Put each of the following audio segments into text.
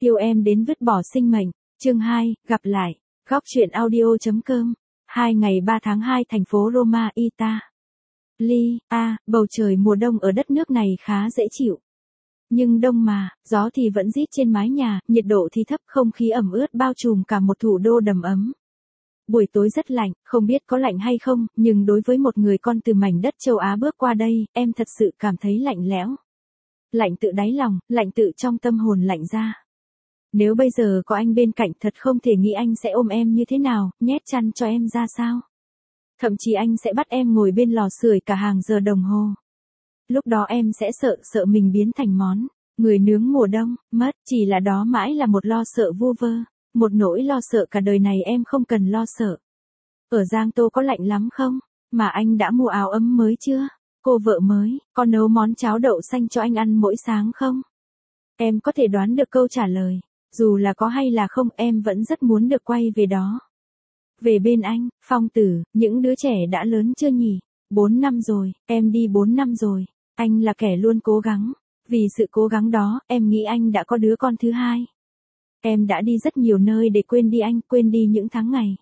Yêu em đến vứt bỏ sinh mệnh. Chương 2, gặp lại. Góc truyện audio.com. 2 ngày 3 tháng 2 thành phố Roma, Italy. Bầu trời mùa đông ở đất nước này khá dễ chịu. Nhưng đông mà, gió thì vẫn rít trên mái nhà, nhiệt độ thì thấp, không khí ẩm ướt bao trùm cả một thủ đô đầm ấm. Buổi tối rất lạnh, không biết có lạnh hay không, nhưng đối với một người con từ mảnh đất châu Á bước qua đây, em thật sự cảm thấy lạnh lẽo. Lạnh tự đáy lòng, lạnh tự trong tâm hồn lạnh ra. Nếu bây giờ có anh bên cạnh thật không thể nghĩ anh sẽ ôm em như thế nào, nhét chăn cho em ra sao. Thậm chí anh sẽ bắt em ngồi bên lò sưởi cả hàng giờ đồng hồ. Lúc đó em sẽ sợ mình biến thành món người nướng mùa đông, mất, chỉ là đó mãi là một lo sợ vu vơ, một nỗi lo sợ cả đời này em không cần lo sợ. Ở Giang Tô có lạnh lắm không? Mà anh đã mua áo ấm mới chưa? Cô vợ mới, có nấu món cháo đậu xanh cho anh ăn mỗi sáng không? Em có thể đoán được câu trả lời. Dù là có hay là không, em vẫn rất muốn được quay về đó. Về bên anh, Phong Tử, những đứa trẻ đã lớn chưa nhỉ? 4 năm rồi, em đi 4 năm rồi. Anh là kẻ luôn cố gắng. Vì sự cố gắng đó, em nghĩ anh đã có đứa con thứ hai. Em đã đi rất nhiều nơi để quên đi anh, quên đi những tháng ngày.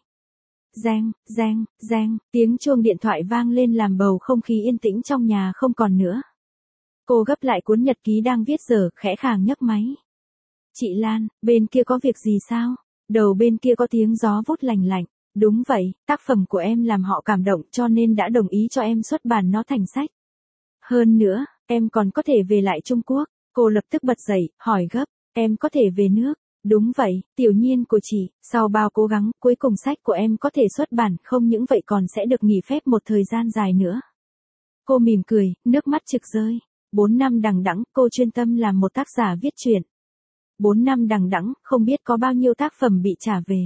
Reng, tiếng chuông điện thoại vang lên làm bầu không khí yên tĩnh trong nhà không còn nữa. Cô gấp lại cuốn nhật ký đang viết dở, khẽ khàng nhấc máy. Chị Lan, bên kia có việc gì sao? Đầu bên kia có tiếng gió vút lành lạnh. Đúng vậy, tác phẩm của em làm họ cảm động cho nên đã đồng ý cho em xuất bản nó thành sách. Hơn nữa, em còn có thể về lại Trung Quốc. Cô lập tức bật dậy, hỏi gấp, em có thể về nước? Đúng vậy, tiểu nhiên của chị, sau bao cố gắng, cuối cùng sách của em có thể xuất bản, không những vậy còn sẽ được nghỉ phép một thời gian dài nữa. Cô mỉm cười, nước mắt trực rơi. 4 năm đằng đẵng, cô chuyên tâm làm một tác giả viết truyện. 4 năm đằng đẵng, không biết có bao nhiêu tác phẩm bị trả về.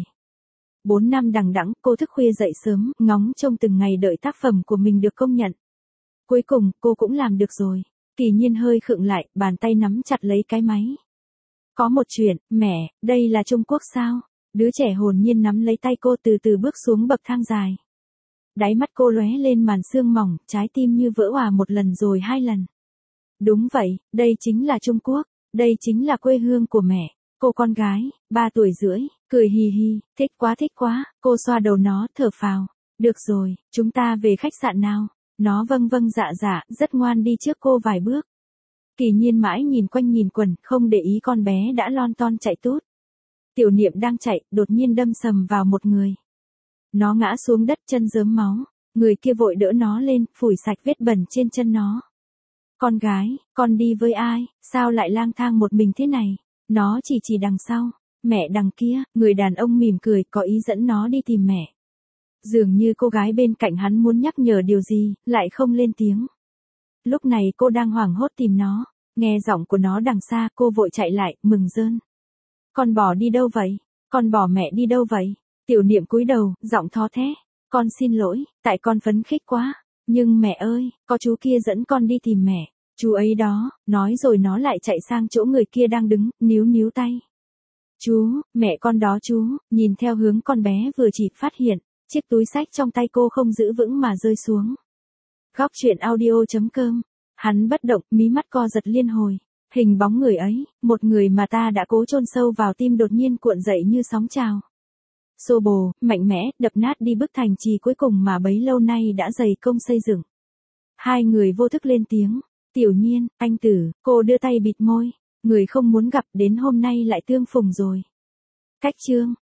4 năm đằng đẵng, cô thức khuya dậy sớm, ngóng trông từng ngày đợi tác phẩm của mình được công nhận. Cuối cùng, cô cũng làm được rồi. Kỳ nhiên hơi khựng lại, bàn tay nắm chặt lấy cái máy. Có một chuyện, mẹ, đây là Trung Quốc sao? Đứa trẻ hồn nhiên nắm lấy tay cô từ từ bước xuống bậc thang dài. Đáy mắt cô lóe lên màn sương mỏng, trái tim như vỡ òa một lần rồi 2 lần. Đúng vậy, đây chính là Trung Quốc, đây chính là quê hương của mẹ. Cô con gái, 3 tuổi rưỡi, cười hì hì, thích quá, cô xoa đầu nó, thở phào. Được rồi, chúng ta về khách sạn nào. Nó vâng dạ, rất ngoan đi trước cô vài bước. Kỳ nhiên mãi nhìn quanh nhìn quẩn, không để ý con bé đã lon ton chạy tút. Tiểu Niệm đang chạy, đột nhiên đâm sầm vào một người. Nó ngã xuống đất chân rớm máu, người kia vội đỡ nó lên, phủi sạch vết bẩn trên chân nó. Con gái, con đi với ai, sao lại lang thang một mình thế này? Nó chỉ đằng sau, mẹ đằng kia, người đàn ông mỉm cười, có ý dẫn nó đi tìm mẹ. Dường như cô gái bên cạnh hắn muốn nhắc nhở điều gì, lại không lên tiếng. Lúc này cô đang hoảng hốt tìm nó, nghe giọng của nó đằng xa, cô vội chạy lại, mừng rơn. Con bỏ đi đâu vậy? Con bỏ mẹ đi đâu vậy? Tiểu Niệm cúi đầu, giọng thó thé. Con xin lỗi, tại con phấn khích quá. Nhưng mẹ ơi, có chú kia dẫn con đi tìm mẹ. Chú ấy đó, nói rồi nó lại chạy sang chỗ người kia đang đứng, níu tay. Chú, mẹ con đó chú, nhìn theo hướng con bé vừa chỉ phát hiện, chiếc túi xách trong tay cô không giữ vững mà rơi xuống. Góc truyện audio.com. Hắn bất động, mí mắt co giật liên hồi. Hình bóng người ấy, một người mà ta đã cố chôn sâu vào tim đột nhiên cuộn dậy như sóng trào. Xô bồ, mạnh mẽ, đập nát đi bức thành trì cuối cùng mà bấy lâu nay đã dày công xây dựng. Hai người vô thức lên tiếng. Tiểu Nhiên, anh Tử, cô đưa tay bịt môi. Người không muốn gặp đến hôm nay lại tương phùng rồi. Cách chương.